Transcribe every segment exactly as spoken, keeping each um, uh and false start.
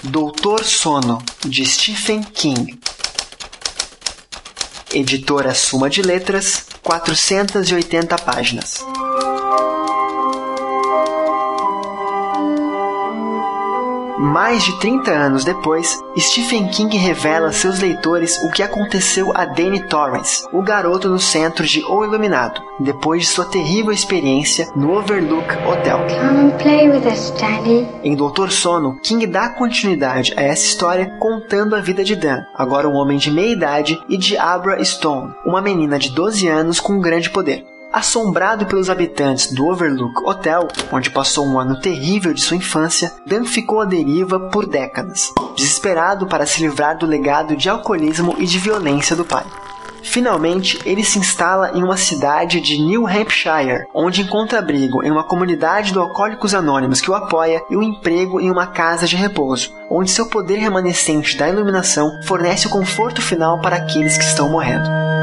Doutor Sono, de Stephen King. Editora Suma de Letras, quatrocentas e oitenta páginas. Mais de trinta anos depois, Stephen King revela a seus leitores o que aconteceu a Danny Torrance, o garoto no centro de O Iluminado, depois de sua terrível experiência no Overlook Hotel. Come and play with us, Danny. Em Doutor Sono, King dá continuidade a essa história contando a vida de Dan, agora um homem de meia idade, e de Abra Stone, uma menina de doze anos com um grande poder. Assombrado pelos habitantes do Overlook Hotel, onde passou um ano terrível de sua infância, Dan ficou à deriva por décadas, desesperado para se livrar do legado de alcoolismo e de violência do pai. Finalmente, ele se instala em uma cidade de New Hampshire, onde encontra abrigo em uma comunidade de alcoólicos anônimos que o apoia e um emprego em uma casa de repouso, onde seu poder remanescente da iluminação fornece o conforto final para aqueles que estão morrendo.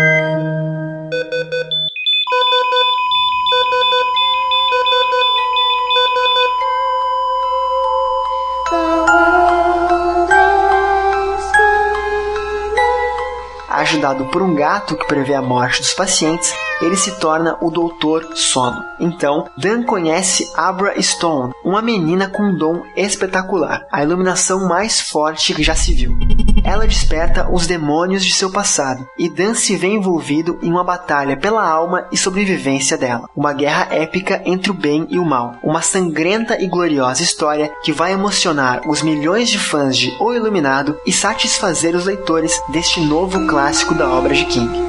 Ajudado por um gato que prevê a morte dos pacientes, ele se torna o Doutor Sono. Então, Dan conhece Abra Stone, uma menina com um dom espetacular, a iluminação mais forte que já se viu. Ela desperta os demônios de seu passado, e Dan se vê envolvido em uma batalha pela alma e sobrevivência dela. Uma guerra épica entre o bem e o mal. Uma sangrenta e gloriosa história que vai emocionar os milhões de fãs de O Iluminado e satisfazer os leitores deste novo clássico da obra de King.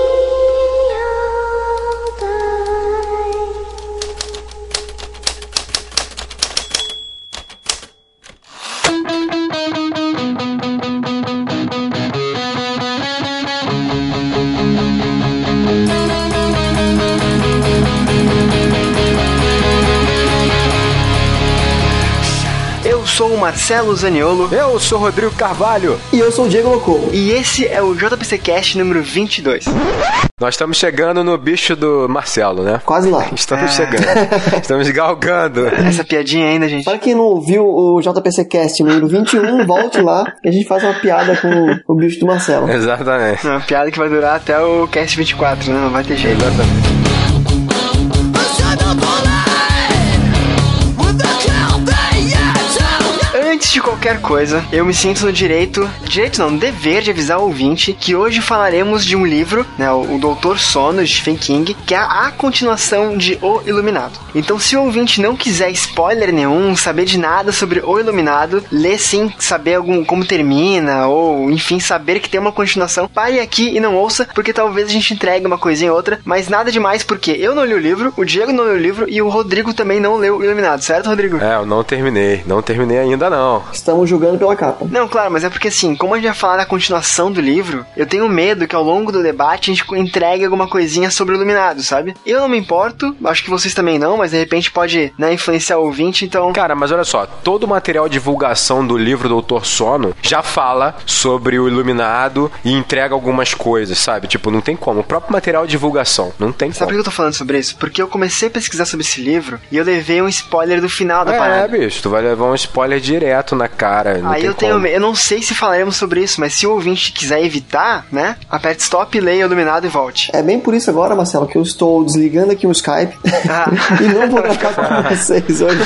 Eu sou o Marcelo Zaniolo. Eu sou o Rodrigo Carvalho. E eu sou o Diego Locou. E esse é o J P C Cast número vinte e dois. Nós estamos chegando no bicho do Marcelo, né? Quase lá. Estamos Ah. chegando. Estamos galgando. Essa piadinha ainda, gente. Para quem não ouviu o J P C Cast número vinte e um, volte lá e a gente faz uma piada com o bicho do Marcelo. Exatamente. Uma piada que vai durar até o Cast vinte e quatro, né? Não vai ter jeito. Exatamente. Antes de qualquer coisa, eu me sinto no direito, direito não, no dever de avisar o ouvinte que hoje falaremos de um livro, né, o Doutor Sono, de Stephen King, que é a continuação de O Iluminado. Então, se o ouvinte não quiser spoiler nenhum, saber de nada sobre O Iluminado, ler sim, saber algum, como termina, ou enfim, saber que tem uma continuação, pare aqui e não ouça, porque talvez a gente entregue uma coisinha ou outra, mas nada demais, porque eu não li o livro, o Diego não leu o livro e o Rodrigo também não leu O Iluminado, certo, Rodrigo? É, eu não terminei. Não terminei ainda, não. Estamos julgando pela capa. Não, claro, mas é porque assim, como a gente vai falar da continuação do livro, eu tenho medo que ao longo do debate a gente entregue alguma coisinha sobre o Iluminado, sabe? Eu não me importo, acho que vocês também não, mas de repente pode, né, influenciar o ouvinte, então... Cara, mas olha só, todo o material de divulgação do livro Doutor Sono já fala sobre o Iluminado e entrega algumas coisas, sabe? Tipo, não tem como. O próprio material de divulgação, não tem Sabe como. por que eu tô falando sobre isso? Porque eu comecei a pesquisar sobre esse livro e eu levei um spoiler do final da É, parada. bicho, tu vai levar um spoiler direto na cara. Não Aí tem eu tenho como. medo, eu não sei se falaremos sobre isso, mas se o ouvinte quiser evitar, né, aperte stop, leia Iluminado e volte. É bem por isso agora, Marcelo, que eu estou desligando aqui o Skype Ah. e não vou gravar com vocês hoje.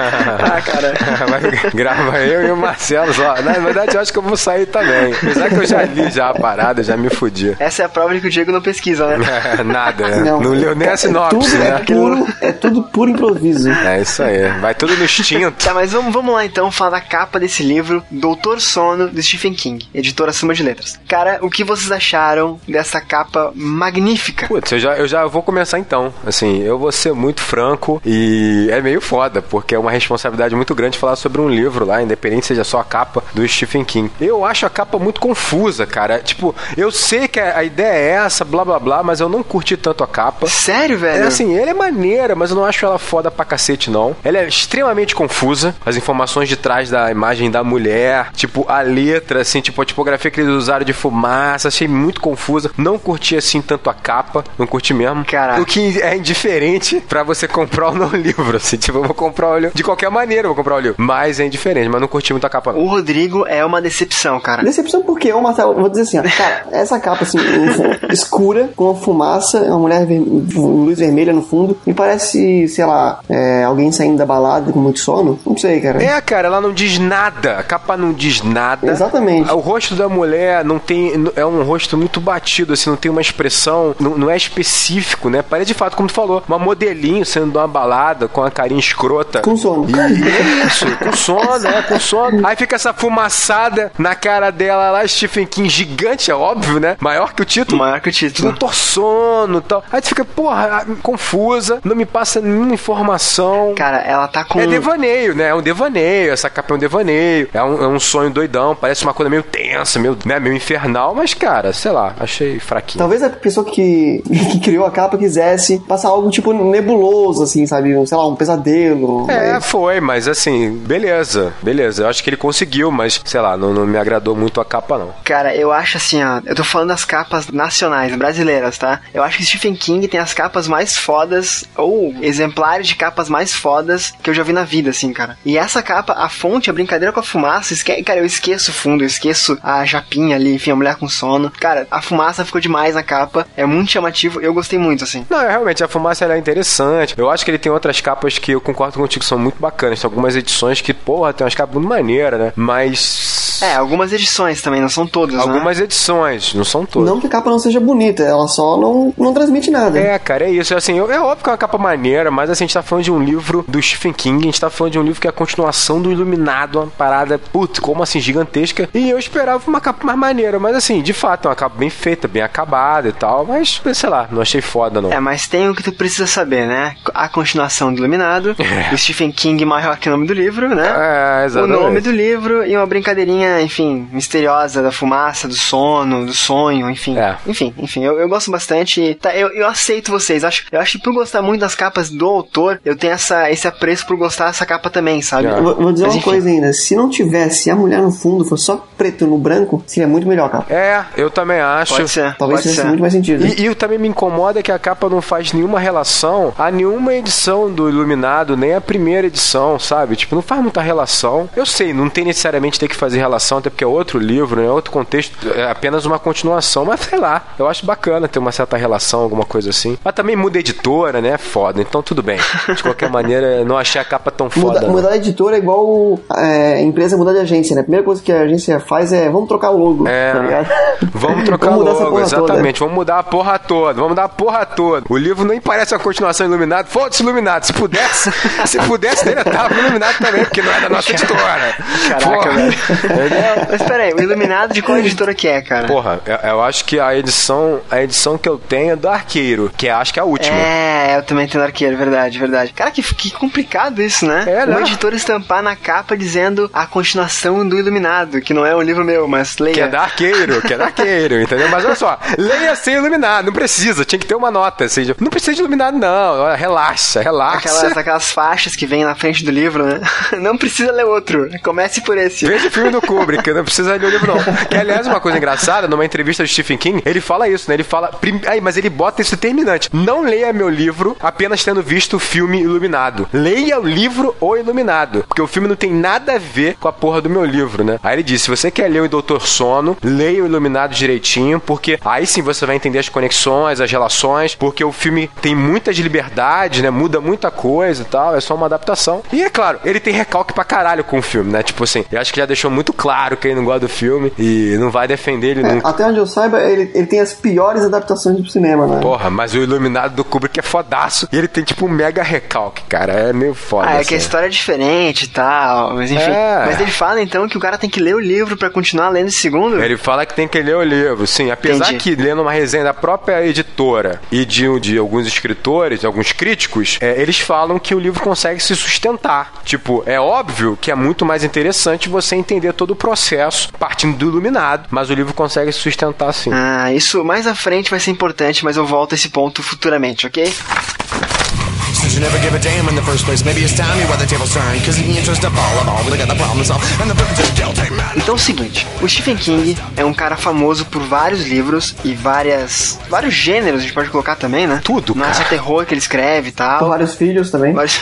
Ah, cara. Vai, grava eu e o Marcelo só. Na verdade, eu acho que eu vou sair também. Apesar que eu já li já a parada, já me fudi. Essa é a prova de que o Diego não pesquisa, né? Nada, né? Não, leu nem a é sinopse, tudo, né? é, puro, é tudo puro improviso. É isso aí. Vai tudo no instinto. Tá, mas vamos, vamos lá então falar da capa desse livro, Doutor Sono, de Stephen King, editora Suma de Letras. Cara, o que vocês acharam dessa capa magnífica? Putz, eu já, eu já vou começar então. Assim, eu vou ser muito franco e é meio foda, porque é uma responsabilidade muito grande falar sobre um livro lá, independente seja só a capa do Stephen King. Eu acho a capa muito confusa, cara. Tipo, eu sei que a ideia é essa, blá blá blá, mas eu não curti tanto a capa. Sério, velho? É assim, ela é maneira, mas eu não acho ela foda pra cacete, não. Ela é extremamente confusa. As informações de trás da imagem imagem da mulher, tipo, a letra, assim, tipo, a tipografia que eles usaram de fumaça, achei muito confusa. Não curti, assim, tanto a capa, não curti mesmo. Caraca. O que é indiferente pra você comprar ou não o livro, assim, tipo, eu vou comprar o livro de qualquer maneira, eu vou comprar o livro. Mas é indiferente, mas não curti muito a capa, não. O Rodrigo é uma decepção, cara. Decepção por quê? Ô, Marcelo, eu vou dizer assim, ó, cara, essa capa, assim, escura, com fumaça, uma mulher ver... luz vermelha no fundo, me parece, sei lá, é, alguém saindo da balada com muito sono. Não sei, cara. É, cara, ela não diz nada. A capa não diz nada. Exatamente. O rosto da mulher não tem... É um rosto muito batido, assim, não tem uma expressão, não, não é específico, né? Parece, de fato, como tu falou, uma modelinho saindo de uma balada com a carinha escrota. Com sono. E é isso, com sono, né? Com sono. Aí fica essa fumaçada na cara dela lá, Stephen King gigante, é óbvio, né? Maior que o título. Maior que o título. Doutor Sono e tal. Aí tu fica, porra, confusa, não me passa nenhuma informação. Cara, ela tá com... É devaneio, né? É um devaneio, essa capa é um devaneio. É um, é um sonho doidão, parece uma coisa meio tensa, meio, né, meio infernal, mas, cara, sei lá, achei fraquinho. Talvez a pessoa que, que criou a capa quisesse passar algo tipo nebuloso, assim, sabe? Um, sei lá, um pesadelo. É, mas... foi, mas assim, beleza, beleza. Eu acho que ele conseguiu, mas, sei lá, não, não me agradou muito a capa, não. Cara, eu acho assim, ó, eu tô falando das capas nacionais, brasileiras, tá? Eu acho que Stephen King tem as capas mais fodas, ou exemplares de capas mais fodas que eu já vi na vida, assim, cara. E essa capa, a fonte, a brincadeira com a fumaça, esque... cara, eu esqueço o fundo, eu esqueço a japinha ali, enfim, a mulher com sono. Cara, a fumaça ficou demais na capa, é muito chamativo, eu gostei muito, assim. Não, é, realmente, a fumaça ela é interessante. Eu acho que ele tem outras capas que eu concordo contigo, são muito bacanas. Tem algumas edições que, porra, tem umas capas muito maneiras, né? Mas... É, algumas edições também, não são todas, algumas né? edições, não são todas. Não que a capa não seja bonita, ela só não, não transmite nada. É, cara, é isso. Assim, é óbvio que é uma capa maneira, mas assim, a gente tá falando de um livro do Stephen King, a gente tá falando de um livro que é a continuação do Iluminado, uma parada, putz, como assim, gigantesca. E eu esperava uma capa mais maneira, mas assim, de fato, é uma capa bem feita, bem acabada e tal, mas, sei lá, não achei foda, não. É, mas tem o que tu precisa saber, né? A continuação do Iluminado, é. O Stephen King maior que o nome do livro, né? É, exatamente. O nome do livro e uma brincadeirinha, enfim, misteriosa da fumaça, do sono, do sonho, enfim. É. Enfim, enfim, eu, eu gosto bastante. Tá, eu, eu aceito vocês. Acho, eu acho que por gostar muito das capas do autor, eu tenho essa, esse apreço por gostar dessa capa também, sabe? É. Vou, vou dizer Mas, uma enfim. coisa ainda. Se não tivesse a mulher no fundo, fosse só preto no branco, seria muito melhor a capa. É, eu também acho. Pode ser. Talvez pode fizesse ser. muito mais sentido. E, e também me incomoda que a capa não faz nenhuma relação a nenhuma edição do Iluminado, nem a primeira edição, sabe? Tipo, não faz muita relação. Eu sei, não tem necessariamente ter que fazer relação, até porque é outro livro, né? Outro contexto, é apenas uma continuação, mas sei lá, eu acho bacana ter uma certa relação, alguma coisa assim. Mas também muda a editora, né? Foda, então tudo bem. De qualquer maneira, não achei a capa tão foda. Muda, mudar a editora é igual é, empresa mudar de agência, né? A primeira coisa que a agência faz é vamos trocar o logo. É, tá ligado? vamos trocar vamos o mudar logo, essa porra exatamente, toda. vamos mudar a porra toda, vamos mudar a porra toda. O livro nem parece uma continuação Iluminado, foda-se Iluminado, se pudesse, se pudesse, ele tava Iluminado também, porque não é da nossa editora. Caraca, Porra. velho. Entendeu? Mas peraí, o Iluminado de qual editora que é, cara? Porra, eu, eu acho que a edição, a edição que eu tenho é do Arqueiro, que é, acho que é a última. É, eu também tenho Arqueiro, verdade, verdade. Cara, que, que complicado isso, né? É, né? Uma editora estampar na capa dizendo a continuação do Iluminado, que não é um livro meu, mas leia. Que é da Arqueiro, que é da Arqueiro, entendeu? Mas olha só, leia sem Iluminado, não precisa, tinha que ter uma nota, ou seja, não precisa de Iluminado não, olha, relaxa, relaxa. Aquelas, aquelas faixas que vem na frente do livro, né? Não precisa ler outro, comece por esse. Veja o filme do Kubrick, não precisa ler o livro não. Que, aliás, uma coisa engraçada, numa entrevista do Stephen King, ele fala isso, né? Ele fala, prim... Ai, mas ele bota isso determinante. Não leia meu livro apenas tendo visto o filme Iluminado. Leia o livro O Iluminado, porque o filme não tem nada a ver com a porra do meu livro, né? Aí ele disse, se você quer ler o Doutor Sono, leia o Iluminado direitinho, porque aí sim você vai entender as conexões, as relações, porque o filme tem muitas liberdades, né? Muda muita coisa e tal, é só uma adaptação. E é claro, ele tem recalque pra caralho com o filme, né? Tipo assim, eu acho que já deixou muito claro que ele não gosta do filme e não vai defender ele É, nunca. até onde eu saiba, ele, ele tem as piores adaptações do cinema, né? Porra, mas o Iluminado do Kubrick é fodaço e ele tem tipo um mega recalque, cara. É meio foda. Ah, é assim. que a história é diferente e tal, mas enfim. É. Mas ele fala então que o cara tem que ler o livro pra continuar lendo o segundo? Ele fala que tem que ler o livro, sim. Apesar Entendi. que, lendo uma resenha da própria editora e de, de alguns escritores, alguns críticos, é, eles falam que o livro consegue se sustentar. Tipo, é óbvio que é muito mais interessante você entender todo o processo partindo do Iluminado, mas o livro consegue se sustentar sim. Ah, isso mais à frente vai ser importante, mas eu volto a esse ponto futuramente, ok? you never give a damn in the first place. Maybe it's time you wear the tables turn, cause in the interest of all of all, we got the problem solved, and the purpose is guilt, man. Então é o seguinte, o Stephen King é um cara famoso por vários livros e várias vários gêneros, a gente pode colocar também, né? Tudo, não é só terror que ele escreve e tal. Com vários filhos também. Vários...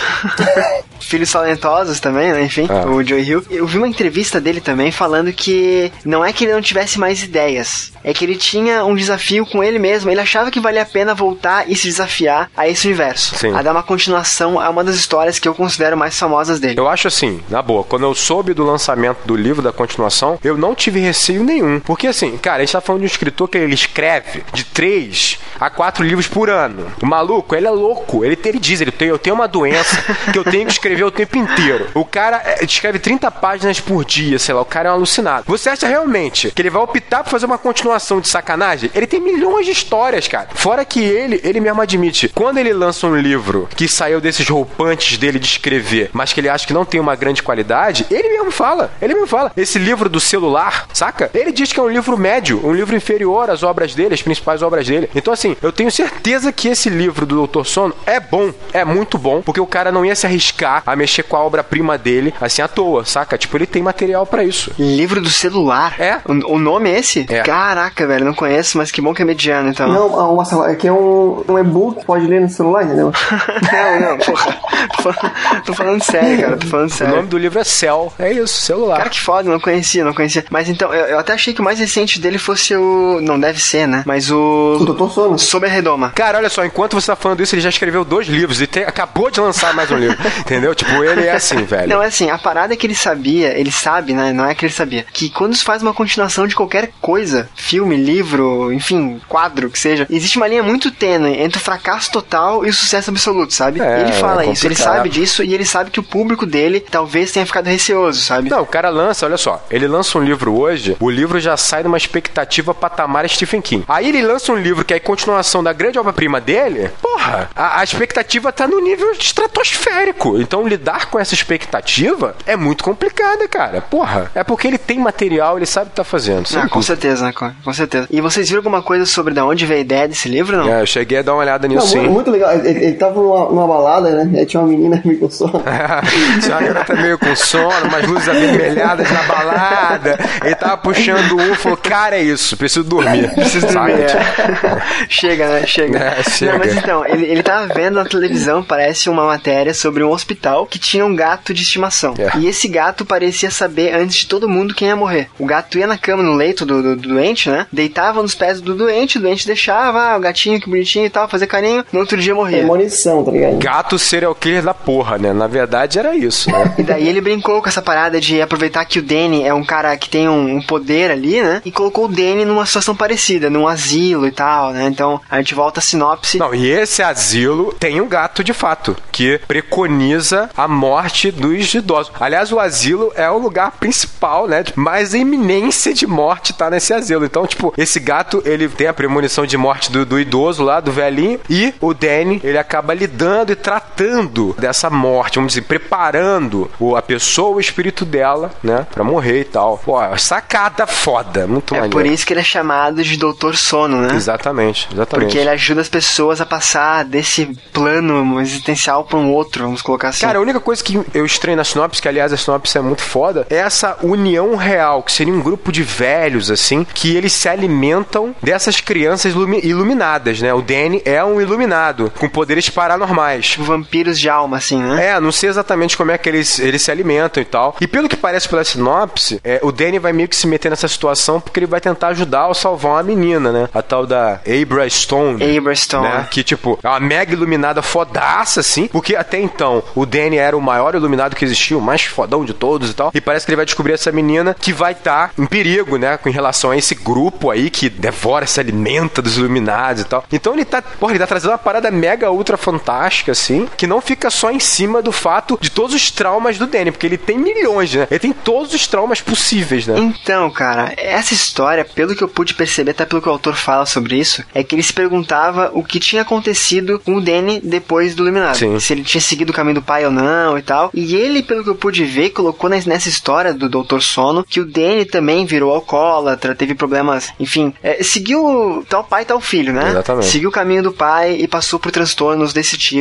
filhos talentosos também, né? Enfim, ah. o Joe Hill. Eu vi uma entrevista dele também falando que não é que ele não tivesse mais ideias, é que ele tinha um desafio com ele mesmo. Ele achava que valia a pena voltar e se desafiar a esse universo. Sim. A dar uma continuação a uma das histórias que eu considero mais famosas dele. Eu acho assim, na boa, quando eu soube do lançamento do livro, da continuação, eu não tive receio nenhum. Porque assim, cara, a gente tá falando de um escritor que ele escreve de três a quatro livros por ano. O maluco, ele é louco. Ele, ele diz, ele tem, eu tenho uma doença que eu tenho que escrever o tempo inteiro. O cara é, escreve trinta páginas por dia, sei lá, o cara é um alucinado. Você acha realmente que ele vai optar por fazer uma continuação de sacanagem? Ele tem milhões de histórias, cara. Fora que ele, ele mesmo admite, quando ele lança um livro que saiu desses roupantes dele de escrever, mas que ele acha que não tem uma grande qualidade, ele mesmo fala, ele mesmo fala. Esse livro do celular, saca? Ele diz que é um livro médio, um livro inferior às obras dele, as principais obras dele. Então assim, eu tenho certeza que esse livro do doutor Sono é bom, é muito bom, porque o cara não ia se arriscar a mexer com a obra-prima dele, assim, à toa, saca? Tipo, ele tem material pra isso. Livro do celular? É. O, o nome é esse? É. Caraca, velho, não conheço, mas que bom que é mediano, então. Não, Marcelo, é que é um, um e-book que pode ler no celular, entendeu? não, não, porra. Tô falando, tô falando sério, cara, tô falando sério. O nome do livro é Cell, é isso, celular. Cara, que foda, não conhecia, não conhecia. Mas então, eu, eu até achei que o mais recente dele fosse o... Não deve ser, né? Mas o... O doutor Sono. Sob a Redoma. Cara, olha só, enquanto você tá falando isso, ele já escreveu dois livros e tem, acabou de lançar mais um livro, entendeu? Tipo, ele é assim, velho. Não, é assim, a parada é que ele sabia, ele sabe, né? Não é que ele sabia. Que quando se faz uma continuação de qualquer coisa, filme, livro, enfim, quadro, que seja, existe uma linha muito tênue entre o fracasso total e o sucesso absoluto, sabe? É, e ele fala é isso, ele sabe disso e ele sabe que o público dele talvez tenha ficado receoso, sabe? Não, o cara lança, olha só, ele lança um livro hoje, o livro já sai numa expectativa patamar Stephen King. Aí ele lança um livro que é a continuação da grande obra-prima dele, porra, a, a expectativa tá no nível estratosférico. Então lidar com essa expectativa é muito complicada, cara. Porra, é porque ele tem material, ele sabe o que tá fazendo. Ah, com certeza, né? Com, com certeza. E vocês viram alguma coisa sobre de onde veio a ideia desse livro, não? É, eu cheguei a dar uma olhada nisso, não, sim. Muito, muito legal. Ele, ele tava numa, numa balada, né? Aí tinha uma menina meio com sono. Tinha uma garota meio com sono, umas luzes avermelhadas na balada. Ele tava puxando o U, falou, cara, é isso, preciso dormir. Preciso dormir, é. Chega, né? Chega. É, chega. Não, mas então, ele, ele tava vendo na televisão, parece uma matéria sobre um hospital que tinha um gato de estimação. É. E esse gato parecia saber antes de todo mundo quem ia morrer. O gato ia na cama, no leito do, do, do doente, né? Deitava nos pés do doente, o doente deixava, ah, o gatinho, que bonitinho e tal, fazer carinho, no outro dia morria. Premonição, tá ligado? Gato serial killer da porra, né? Na verdade era isso, né? E daí ele brincou com essa parada de aproveitar que o Danny é um cara que tem um, um poder ali, né? E colocou o Danny numa situação parecida, num asilo e tal, né? Então a gente volta à sinopse. Não, e esse asilo tem um gato de fato, que preconiza a morte dos idosos. Aliás, o asilo é o lugar principal, né? Mas a iminência de morte tá nesse asilo. Então, tipo, esse gato, ele tem a premonição de morte do, do idoso lá, do velhinho, e o Danny, ele acaba lidando e tratando dessa morte, vamos dizer, preparando o, a pessoa, o espírito dela, né? Pra morrer e tal. Pô, sacada foda, muito É maneiro. por isso que ele é chamado de doutor Sono, né? Exatamente, exatamente. Porque ele ajuda as pessoas a passar desse plano existencial para um outro, vamos colocar assim. Cara, a única coisa que eu estranho na sinopse, que aliás a sinopse é muito foda, é essa união real, que seria um grupo de velhos, assim, que eles se alimentam dessas crianças ilumi- iluminadas, né? O Danny é um iluminado, com poderes paranormais. Tipo vampiros de alma, assim, né? É, não sei exatamente como é que eles, eles se alimentam e tal. E pelo que parece pela sinopse, é, o Danny vai meio que se meter nessa situação porque ele vai tentar ajudar ou salvar uma menina, né? A tal da Abra Stone. Abra Stone. Né? Que, tipo, é uma mega iluminada fodaça, assim, porque até então o Danny era o maior iluminado que existia, o mais fodão de todos e tal. E parece que ele vai descobrir essa menina que vai estar tá em perigo, né? Com relação a esse grupo aí que devora, se alimenta dos iluminados e tal. Então ele tá, porra, ele tá trazendo uma parada mega ultra fantástica, assim, que não fica só em cima do fato de todos os traumas do Danny, porque ele tem milhões, né? Ele tem todos os traumas possíveis, né? Então, cara, essa história, pelo que eu pude perceber, até pelo que o autor fala sobre isso, é que ele se perguntava o que tinha acontecido com o Danny depois do Iluminado. Sim. Se ele tinha seguido o caminho do pai ou não e tal. E ele, pelo que eu pude ver, colocou nessa história do doutor Sono que o Danny também virou alcoólatra, teve problemas, enfim, é, seguiu tal pai, tal filho, né? Exatamente. Seguiu o caminho do pai e passou por transtornos desse tipo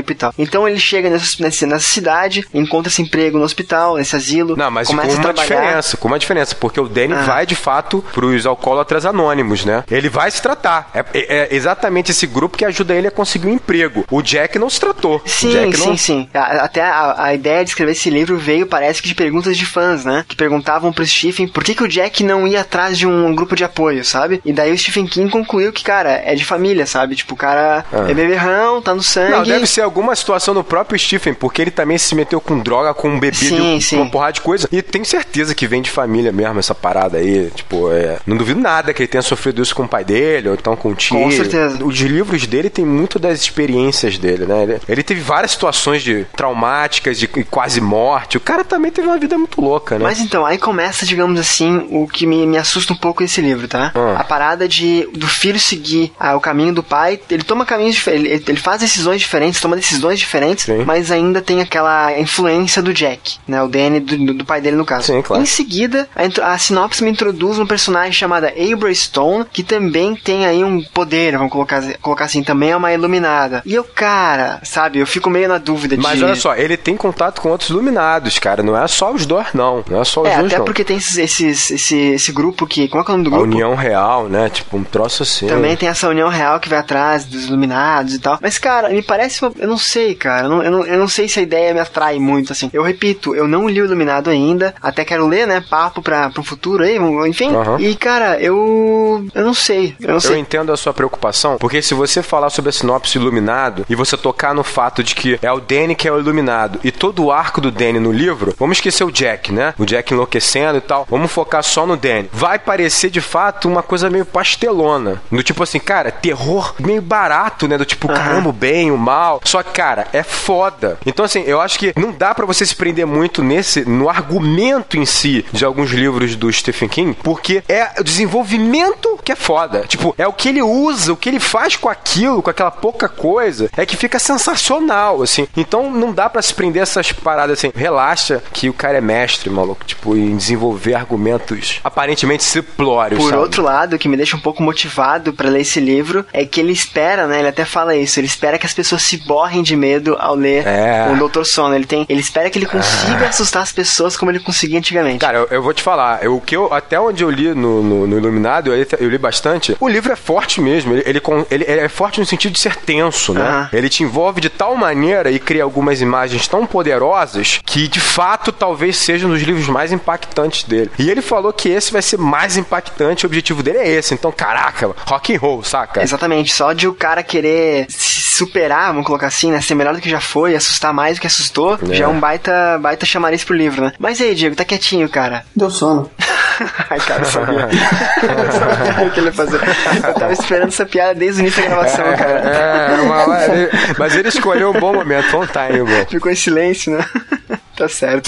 tempo e tal. Então ele chega nessa, nessa, nessa cidade, encontra esse emprego no hospital, nesse asilo. Não, mas com começa uma a trabalhar. diferença, com uma diferença, porque o Danny Ah. vai de fato pros alcoólatras anônimos, né? Ele vai se tratar. É, é- é exatamente esse grupo que ajuda ele a conseguir um emprego. O Jack não se tratou. O Sim, Jack sim, não... sim. A- Até a, a ideia de escrever esse livro veio, parece que de perguntas de fãs, né? Que perguntavam pro Stephen por que, que o Jack não ia atrás de um grupo de apoio, sabe? E daí o Stephen King concluiu que, cara, é de família, sabe? Tipo, o cara Ah. é beberrão, tá no sangue. Não, deve ser alguma situação no próprio Stephen, porque ele também se meteu com droga, com bebida, Sim, com sim. uma porrada de coisa. E tenho certeza que vem de família mesmo essa parada aí. Tipo, é... não duvido nada que ele tenha sofrido isso com o pai dele, ou então com o tio. Com certeza. Os livros dele tem muito das experiências dele, né? Ele, ele teve várias situações de traumáticas, de quase morte. O cara também teve uma vida muito louca, né? Mas então, aí começa, digamos assim, o que me, me assusta um pouco nesse livro, tá? Ah. A parada de do filho seguir ah, o caminho do pai, ele toma caminhos diferentes, ele, ele faz decisões diferentes, toma decisões diferentes, Sim. mas ainda tem aquela influência do Jack, né? O Danny, do, do pai dele no caso. Sim, claro. Em seguida, a, intro- a sinopse me introduz um personagem chamada Abra Stone, que também tem aí um poder, vamos colocar, colocar assim, também é uma iluminada. E eu, cara, sabe, eu fico meio na dúvida Mas de... olha só, ele tem contato com outros iluminados, cara. Não é só os dois, não. Não é só os É, dois, até não. porque tem esses, esses, esse, esse grupo que... Como é que é o nome do A grupo? União Real, né? Tipo, um troço assim. Também tem essa união real que vai atrás dos iluminados e tal. Mas, cara, me parece... Uma... Eu não sei, cara. Eu não, eu, não, eu não sei se a ideia me atrai muito, assim. Eu repito, eu não li o Iluminado ainda. Até quero ler, né? Papo pra, pro futuro aí, enfim. Aham. E, cara, eu... Eu não sei. Eu não Eu sei. entendo a sua preocupação, porque se você falar sobre a sinopse Iluminado e você tocar no fato de que é o Danny que é o Iluminado e todo o arco do Danny no livro, vamos esquecer o Jack, né? O Jack enlouquecendo e tal. Vamos focar só no Danny. Vai parecer de fato uma coisa meio pastelona. Do tipo assim, cara, terror meio barato, né? Do tipo, Aham. caramba, o bem, o mal. Só que, cara, é foda. Então, assim, eu acho que não dá pra você se prender muito nesse, no argumento em si de alguns livros do Stephen King, porque é o desenvolvimento que é foda. Tipo, é o que ele usa, o que ele faz com aquilo, com aquela pouca coisa, é que fica sensacional, assim. Então, não dá pra se prender essas paradas assim. Relaxa que o cara é mestre, maluco. Tipo, em desenvolver argumentos aparentemente simplórios, Por sabe? outro lado, o que me deixa um pouco motivado pra ler esse livro é que ele espera, né? Ele até fala isso. Ele espera que as pessoas se borrem de medo ao ler É. o doutor Sono. Ele tem, ele espera que ele consiga assustar as pessoas como ele conseguia antigamente. Cara, eu, eu vou te falar, eu, o que eu, até onde eu li no, no, no Iluminado, eu, li- eu li bastante, o livro é forte mesmo, ele, ele, con- ele- ele é forte no sentido de ser tenso, né? Aham. Ele te envolve de tal maneira e cria algumas imagens tão poderosas que, de fato, talvez seja um dos livros mais impactantes dele. E ele falou que esse vai ser mais impactante, o objetivo dele é esse. Então, caraca, rock and roll, saca? Exatamente, só de o cara querer se superar, vamos colocar assim, né? Ser melhor do que já foi, assustar mais do que assustou, É. já é um baita, baita chamariz pro livro, né? Mas aí, Diego, tá quietinho, cara. Deu sono. Ai, cara, eu sabia. Eu sabia que ele ia fazer. Eu tava esperando essa piada desde o início da gravação, cara. É, uma, ele- mas ele escolheu um bom momento, foi um time, bom. Ficou em silêncio, né? Tá certo.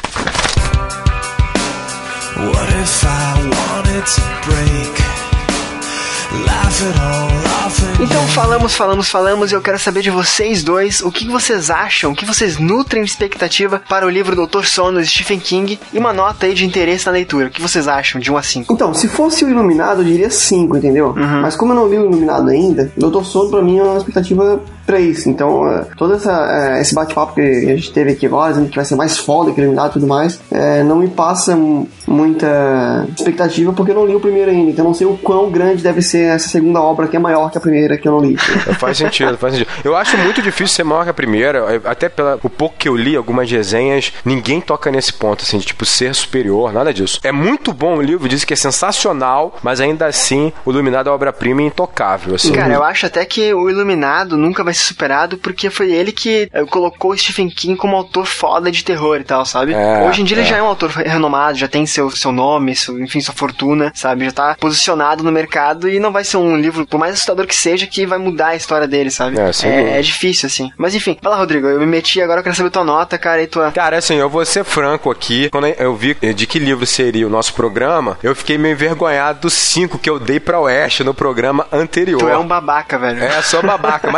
What if I wanted to break? Laugh it all off and Então falamos, falamos, falamos e eu quero saber de vocês dois o que vocês acham, o que vocês nutrem de expectativa para o livro doutor Sono de Stephen King e uma nota aí de interesse na leitura. O que vocês acham de um a cinco? Então, se fosse o Iluminado, eu diria cinco, entendeu? Mas como eu não li o Iluminado ainda, doutor Sono pra mim é uma expectativa três. Então, é, todo essa, é, esse bate-papo que a gente teve aqui agora, dizendo que vai ser mais foda que o Iluminado e tudo mais, é, não me passa m- muita expectativa porque eu não li o primeiro ainda. Então, eu não sei o quão grande deve ser essa segunda obra que é maior que a primeira que eu não li. Faz sentido, faz sentido. Eu acho muito difícil ser maior que a primeira, até pelo pouco que eu li, algumas resenhas, ninguém toca nesse ponto, assim, de tipo ser superior, nada disso. É muito bom o livro, diz que é sensacional, mas ainda assim, o Iluminado é obra-prima e intocável, assim. Cara, eu acho até que o Iluminado nunca vai ser superado porque foi ele que eh, colocou o Stephen King como autor foda de terror e tal, sabe? É, Hoje em dia ele é. já é um autor renomado, já tem seu, seu nome, seu, enfim, sua fortuna, sabe? Já tá posicionado no mercado e não vai ser um livro, por mais assustador que seja, que vai mudar a história dele, sabe? É, sem dúvida. é, é difícil, assim. Mas enfim, vai lá, Rodrigo, eu me meti agora, eu quero saber tua nota, cara, e tua... Cara, assim, eu vou ser franco aqui. Quando eu vi de que livro seria o nosso programa, eu fiquei meio envergonhado dos cinco que eu dei pra Oeste no programa anterior. Tu é um babaca, velho. É, sou babaca, mas eu sou franco.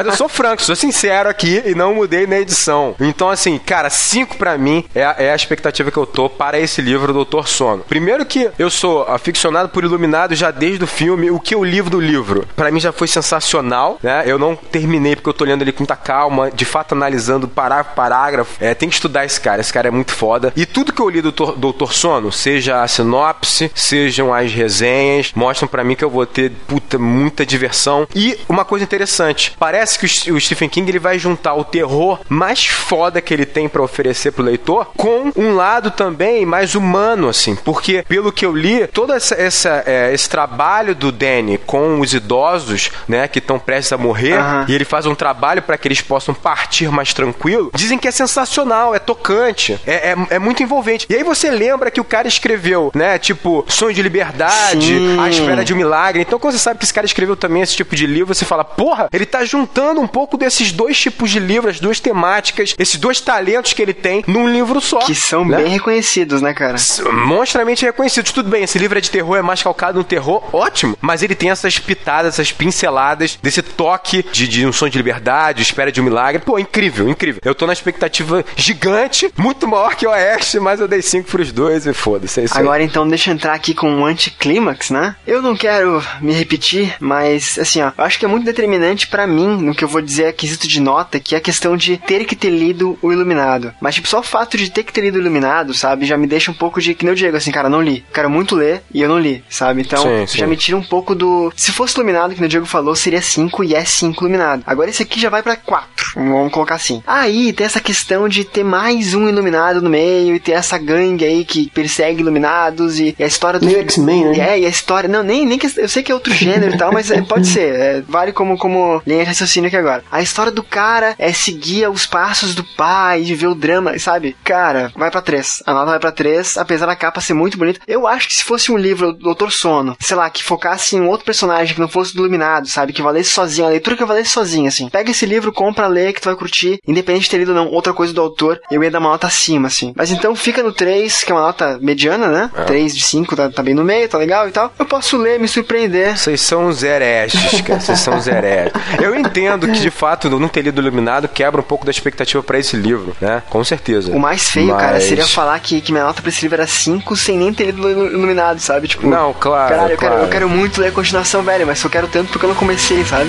franco, sou sincero aqui e não mudei na edição. Então, assim, cara, cinco pra mim é a, é a expectativa que eu tô para esse livro, Doutor Sono. Primeiro que eu sou aficionado por Iluminado já desde o filme. O que eu li do livro, pra mim já foi sensacional, né? Eu não terminei porque eu tô lendo ele com muita calma, de fato analisando parágrafo, parágrafo. É, tem que estudar esse cara, esse cara é muito foda. E tudo que eu li do Doutor Sono, seja a sinopse, sejam as resenhas, mostram pra mim que eu vou ter, puta, muita diversão. E uma coisa interessante, parece que o Stephen King ele vai juntar o terror mais foda que ele tem pra oferecer pro leitor com um lado também mais humano, assim, porque pelo que eu li, todo essa, essa, é, esse trabalho do Danny com os idosos, né, que estão prestes a morrer, uhum. e ele faz um trabalho pra que eles possam partir mais tranquilo, dizem que é sensacional, é tocante, é, é, é muito envolvente. E aí você lembra que o cara escreveu, né, tipo, Sonho de Liberdade, Sim. A Espera de um Milagre. Então quando você sabe que esse cara escreveu também esse tipo de livro, você fala, porra, ele tá juntando um pouco desses dois tipos de livros, as duas temáticas, esses dois talentos que ele tem num livro só. Que são né? bem reconhecidos, né, cara? Monstramente reconhecidos. Tudo bem, esse livro é de terror, é mais calcado no terror, ótimo, mas ele tem essas pitadas, essas pinceladas desse toque de, de um Sonho de Liberdade, Espera de um Milagre. Pô, incrível, incrível. Eu tô na expectativa gigante, muito maior que o Oeste, mas eu dei cinco pros dois e foda-se, é isso Agora aí. Então deixa eu entrar aqui com um anticlímax, né? Eu não quero me repetir, mas assim, ó, eu acho que é muito determinante pra mim, no que eu vou dizer a quesito de nota, que é a questão de ter que ter lido o Iluminado. Mas tipo, só o fato de ter que ter lido o Iluminado, sabe, já me deixa um pouco de, que nem eu digo, assim, cara, não li. Quero muito ler e eu não li, sabe? Então, sim, sim. já me tira um pouco do... Se fosse Iluminado, que nem o Diego falou, seria cinco e é cinco Iluminado. Agora esse aqui já vai pra quatro, vamos colocar assim. Aí tem essa questão de ter mais um Iluminado no meio e ter essa gangue aí que persegue Iluminados e, e a história do... X-Men, né? É, e a história... Não, nem, nem que... Eu sei que é outro gênero e tal, mas é, pode ser. É, vale como, como linha de raciocínio aqui agora. A história do cara é seguir os passos do pai, de ver o drama, sabe? Cara, vai pra três. A nota vai pra três, apesar da capa ser muito bonita. Eu acho que se fosse um livro do Doutor Sono, sei lá, que focasse em um outro personagem que não fosse do Iluminado, sabe? Que valesse sozinho, a leitura que valesse sozinho, assim. Pega esse livro, compra, lê, que tu vai curtir, independente de ter lido ou não outra coisa do autor, eu ia dar uma nota acima, assim. Mas então fica no três, que é uma nota mediana, né? É. três de cinco, tá, tá bem no meio, tá legal e tal. Eu posso ler, me surpreender. Vocês são os hereges, cara. Vocês são os hereges. Eu entendo que, de fato, não ter lido Iluminado quebra um pouco da expectativa pra esse livro, né? Com certeza. O mais feio, Mas... cara, seria falar que, que minha nota pra esse livro era cinco sem nem ter lido Iluminado, sabe? Tipo, não, claro. Caralho, eu, claro. Quero, eu quero muito ler a continuação, velho, mas só quero tanto porque eu não comecei, sabe?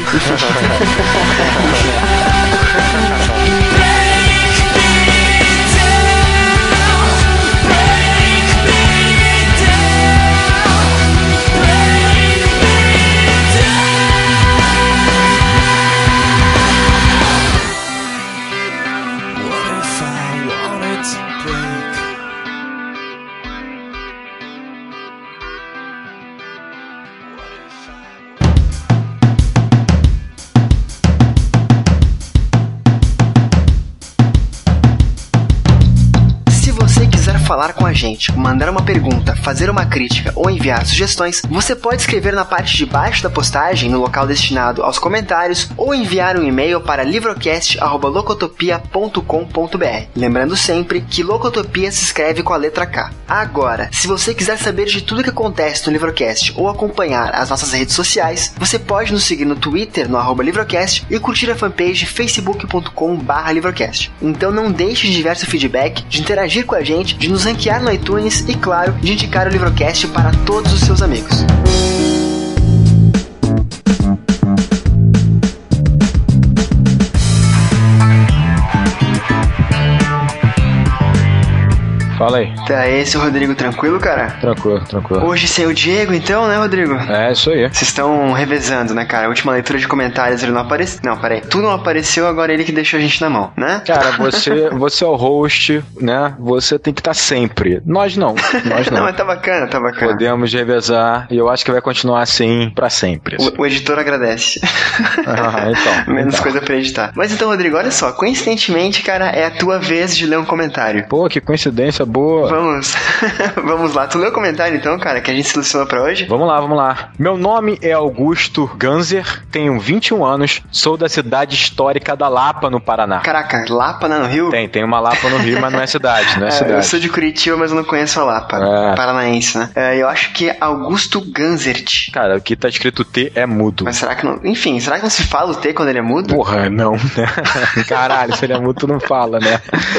Falar com a gente, mandar uma pergunta, fazer uma crítica ou enviar sugestões, você pode escrever na parte de baixo da postagem, no local destinado aos comentários, ou enviar um e-mail para livrocast arroba locotopia ponto com ponto b r. Lembrando sempre que Locotopia se escreve com a letra K. Agora, se você quiser saber de tudo que acontece no Livrocast ou acompanhar as nossas redes sociais, você pode nos seguir no Twitter, no arroba Livrocast, e curtir a fanpage facebook ponto com barra Livrocast. Então não deixe de enviar seu feedback, de interagir com a gente, de nos ranquear no iTunes e, claro, de indicar o Livrocast para todos os seus amigos. Fala aí. Tá, esse é o Rodrigo, tranquilo, cara? Tranquilo, tranquilo. Hoje sem o Diego, então, né, Rodrigo? É, isso aí. Vocês estão revezando, né, cara? A última leitura de comentários ele não apareceu. Não, peraí. Tu não apareceu, agora ele que deixou a gente na mão, né? Cara, você, você é o host, né? Você tem que estar sempre. Nós não. Nós não. Não, mas tá bacana, tá bacana. Podemos revezar e eu acho que vai continuar assim pra sempre. O, o editor agradece. Ah, então. Menos então. coisa pra editar. Mas então, Rodrigo, olha só. Coincidentemente, cara, é a tua vez de ler um comentário. Pô, que coincidência boa. Vamos. Vamos lá. Tu leu o comentário então, cara, que a gente selecionou pra hoje? Vamos lá, vamos lá. Meu nome é Augusto Ganzer, tenho vinte e um anos, sou da cidade histórica da Lapa, no Paraná. Caraca, Lapa no Rio? Tem, tem uma Lapa no Rio, mas não é cidade, não é, é cidade. Eu sou de Curitiba, mas eu não conheço a Lapa. É. Paranaense, né? É, eu acho que é Augusto Ganzert. Cara, aqui tá escrito T é mudo. Mas será que não... Enfim, será que não se fala o T quando ele é mudo? Porra, não, né? Caralho, se ele é mudo, tu não fala, né?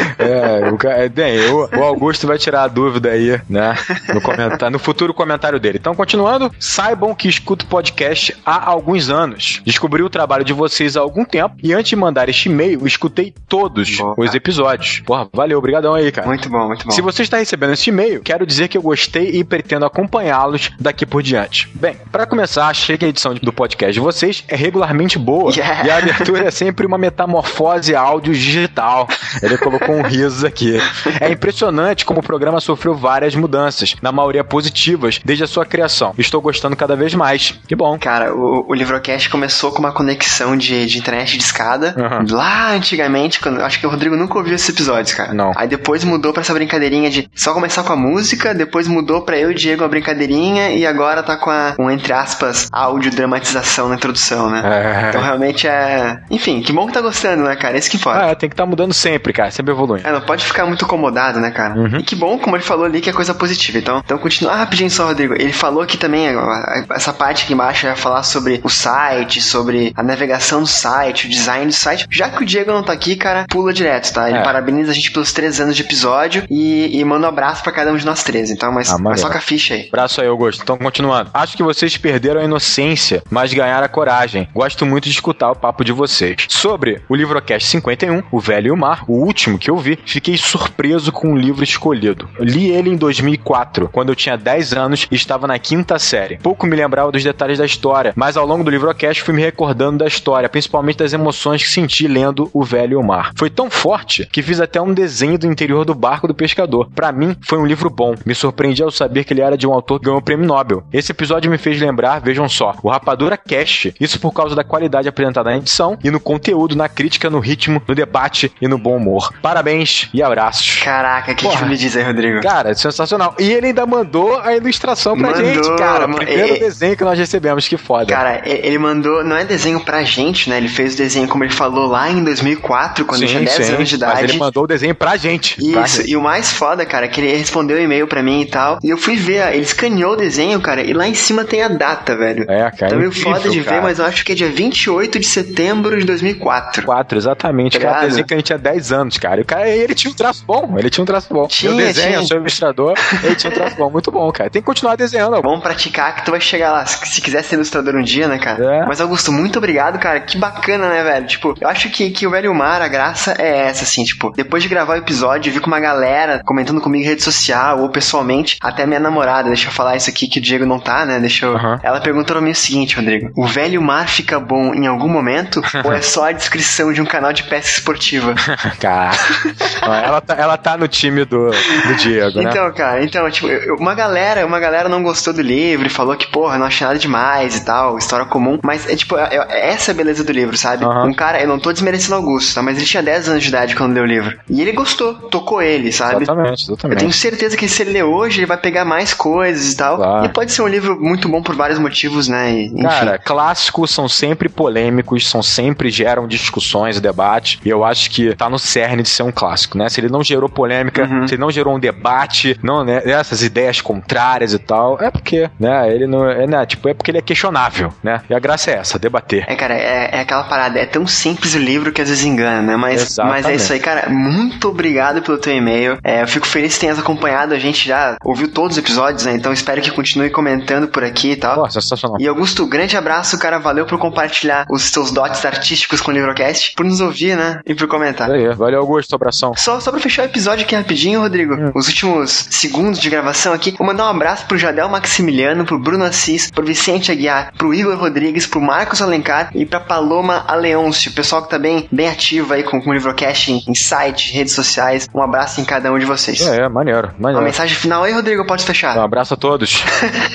É, o, bem, o, o Augusto vai tirar a dúvida aí, né? No, comentário, no futuro comentário dele. Então, continuando, saibam que escuto podcast há alguns anos. Descobri o trabalho de vocês há algum tempo e antes de mandar este e-mail, escutei todos Boa, os episódios. Porra, valeu, obrigadão aí, cara. Muito bom, muito bom. Se você está recebendo esse e-mail, quero dizer que eu gostei e pretendo acompanhá-los daqui por diante. Bem, para começar, achei que a edição do podcast de vocês é regularmente boa yeah. e a abertura é sempre uma metamorfose áudio digital. Ele colocou um riso aqui. É impressionante como o programa sofreu várias mudanças, na maioria positivas, desde a sua criação. Estou gostando cada vez mais. Que bom. Cara, o, o Livrocast começou com uma conexão de, de internet de escada. Uhum. Lá antigamente, quando, acho que o Rodrigo nunca ouviu esses episódios, cara. Não. Aí depois mudou pra essa brincadeirinha de só começar com a música, depois mudou pra eu e o Diego a brincadeirinha e agora tá com a, um, entre aspas, áudio dramatização na introdução, né? É. Então realmente é... Enfim, que bom que tá gostando, né, cara? Esse que importa. É, tem que tá mudando sempre, cara. Sempre evoluindo. É, não pode ficar muito acomodado, né, cara? Uhum. E que bom, como ele falou ali, que é coisa positiva. Então, então continua. Ah, rapidinho só, Rodrigo. Ele falou aqui também, essa parte aqui embaixo vai falar sobre o site, sobre a navegação do site, o design do site. Já que o Diego não tá aqui, cara, pula direto, tá? Ele é. parabeniza a gente pelos três anos de episódio e, e manda um abraço pra cada um de nós três. Então, mas, ah, mas só com a ficha aí. Abraço aí, Augusto. Então, continuando. Acho que vocês perderam a inocência, mas ganharam a coragem. Gosto muito de escutar o papo de vocês. Sobre o Livrocast cinquenta e um, O Velho e o Mar, o último que eu vi, fiquei surpreso com o livro escolhido. Li ele em dois mil e quatro, quando eu tinha dez anos e estava na quinta série. Pouco me lembrava dos detalhes da história, mas ao longo do Livrocast fui me recordando da história, principalmente das emoções que senti lendo O Velho e o Mar. Foi tão forte que fiz até um desenho do interior do barco do pescador. Pra mim, foi um livro bom. Me surpreendi ao saber que ele era de um autor que ganhou o prêmio Nobel. Esse episódio me fez lembrar, vejam só, o Rapadura Cast. Isso por causa da qualidade apresentada na edição e no conteúdo, na crítica, no ritmo, no debate e no bom humor. Parabéns e abraços. Caraca, que que me diz aí, Rodrigo? Cara, sensacional. E ele ainda mandou a ilustração pra mandou, gente, cara. O primeiro é, desenho que nós recebemos, que foda. Cara, ele mandou, não é desenho pra gente, né? Ele fez o desenho, como ele falou, lá em dois mil e quatro, quando sim, ele tinha dez sim, anos de idade. Mas ele mandou o desenho pra gente. Isso, pra gente. E o mais foda, cara, é que ele respondeu o e-mail pra mim e tal, e eu fui ver, ele escaneou o desenho, cara, e lá em cima tem a data, velho. É, cara. Tá meio incrível, foda de cara. ver, mas eu acho que é dia vinte e oito de setembro de dois mil e quatro. quatro, exatamente. Tá cara, desenho que a gente tinha dez anos, cara. E o cara, ele tinha um traço bom, ele tinha um traço bom. Tinha, o desenho, tinha. o seu ilustrador, ele tinha um traço bom, muito bom, cara. Tem que continuar desenhando. Vamos praticar que tu vai chegar lá, se quiser ser ilustrador um dia, né, cara? É. Mas, Augusto, muito obrigado, cara. Que bacana, né, velho? Tipo, eu acho que, que o Velho e o Mar, a graça é essa, assim, tipo, depois de gravar o episódio, eu vi com uma galera comentando comigo em rede social ou pessoalmente, até minha namorada, deixa eu falar isso aqui que o Diego não tá, né? Deixa eu... Uhum. Ela perguntou pra mim o seguinte, Rodrigo: o Velho e o Mar fica bom em algum momento ou é só a descrição de um canal de pesca esportiva? Cara, ela tá, ela tá no time do, do Diego, né? Então, cara, então, tipo, eu, uma galera, uma galera não gostou do livro e falou que, porra, não achei nada demais e tal, história comum, mas é tipo, é, é, essa é a beleza do livro, sabe? Uhum. Um cara, eu não tô desmerecendo Augusto, tá? Mas ele tinha dez anos de idade quando leu o livro. E ele gostou, tocou ele, sabe? Exatamente, exatamente. Eu tenho certeza que se ele ler hoje, ele vai pegar mais coisas e tal. Claro. E pode ser um livro muito bom por vários motivos, né? E, enfim. Cara, clássicos são sempre polêmicos, são sempre geram discussões e debate. E eu acho que tá no cerne de ser um clássico, né? Se ele não gerou polêmica, uhum. se ele não gerou um debate, não, né? Essas ideias contrárias e tal, é porque, né? Ele não é, né? Tipo, é porque ele é questionável, né? E a graça é essa, debater. É, cara, é, é aquela parada, é tão simples o livro que às vezes engana, né? Mas, mas é isso aí, cara. Muito obrigado pelo teu e-mail. É, eu fico feliz que tenhas acompanhado. A gente já ouviu todos os episódios, né? Então espero que continue comentando por aqui e tal. Pô, sensacional. E Augusto, grande abraço, cara. Valeu por compartilhar os seus dotes artísticos com o Livrocast, por nos ouvir, né? E por comentar. Aí, valeu, Augusto. Abração. Só, só pra fechar o episódio aqui rapidinho, Rodrigo. Hum. Os últimos segundos de gravação aqui. Vou mandar um abraço pro Jadel Maximiliano, pro Bruno Assis, pro Vicente Aguiar, pro Igor Rodrigues, pro Marcos Alencar e pra Paloma Aleôncio. O pessoal que tá bem, bem ativo aí com, com o Livrocast em, em site, redes sociais. Um abraço em cada um de vocês. É, é maneiro, maneiro. Uma mensagem final aí, Rodrigo, pode fechar. Um abraço a todos.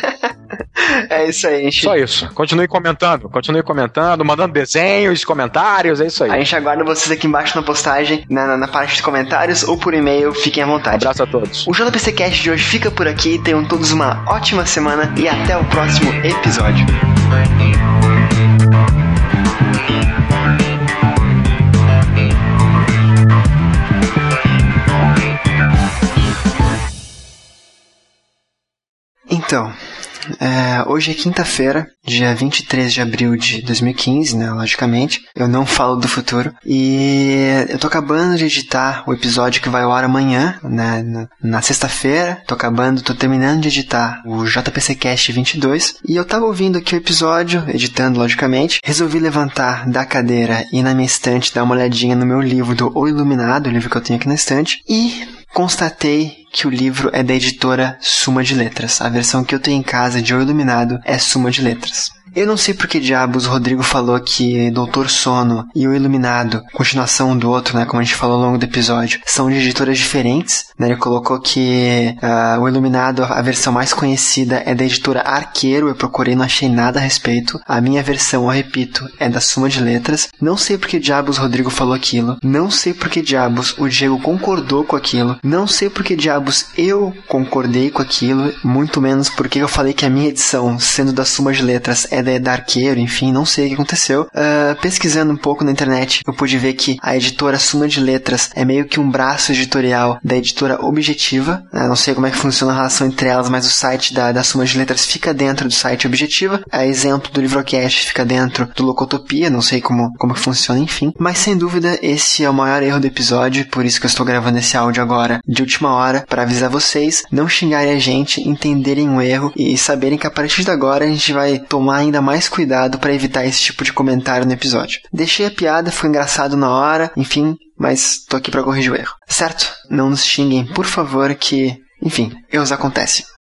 É isso aí, gente. Só isso. Continue comentando, continue comentando, mandando desenhos, comentários, é isso aí. A gente aguarda vocês aqui embaixo na postagem, na, na, na parte de comentários ou por e-mail, fiquem à vontade. Um abraço a todos. O J P C Cast de hoje fica por aqui, tenham todos uma ótima semana e até o próximo episódio. Então, é, hoje é quinta-feira, dia vinte e três de abril de dois mil e quinze, né, logicamente. Eu não falo do futuro. E eu tô acabando de editar o episódio que vai ao ar amanhã, né, na, na sexta-feira. Tô acabando, tô terminando de editar o J P C Cast vinte e dois. E eu tava ouvindo aqui o episódio, editando, logicamente. Resolvi levantar da cadeira e ir na minha estante dar uma olhadinha no meu livro do O Iluminado, o livro que eu tenho aqui na estante. E constatei que o livro é da editora Suma de Letras. A versão que eu tenho em casa de O Iluminado é Suma de Letras. Eu não sei por que diabos o Rodrigo falou que Doutor Sono e O Iluminado, continuação um do outro, né, como a gente falou ao longo do episódio, são de editoras diferentes, né? Ele colocou que uh, O Iluminado, a versão mais conhecida, é da editora Arqueiro. Eu procurei, não achei nada a respeito. A minha versão, eu repito, é da Suma de Letras. Não sei por que diabos o Rodrigo falou aquilo. Não sei por que diabos o Diego concordou com aquilo. Não sei por que diabos eu concordei com aquilo. Muito menos porque eu falei que a minha edição, sendo da Suma de Letras, é da, da Arqueiro. Enfim, não sei o que aconteceu. Uh, pesquisando um pouco na internet, eu pude ver que a editora Suma de Letras é meio que um braço editorial da editora Objetiva. Eu não sei como é que funciona a relação entre elas, mas o site da, da Suma de Letras fica dentro do site Objetiva. A exemplo do Livrocast fica dentro do Locotopia. Não sei como, como que funciona, enfim. Mas sem dúvida, esse é o maior erro do episódio. Por isso que eu estou gravando esse áudio agora de última hora, para avisar vocês, não xingarem a gente, entenderem o erro e saberem que a partir de agora a gente vai tomar ainda mais cuidado para evitar esse tipo de comentário no episódio. Deixei a piada, foi engraçado na hora, enfim, mas tô aqui para corrigir o erro. Certo? Não nos xinguem, por favor, que, enfim, erros acontecem.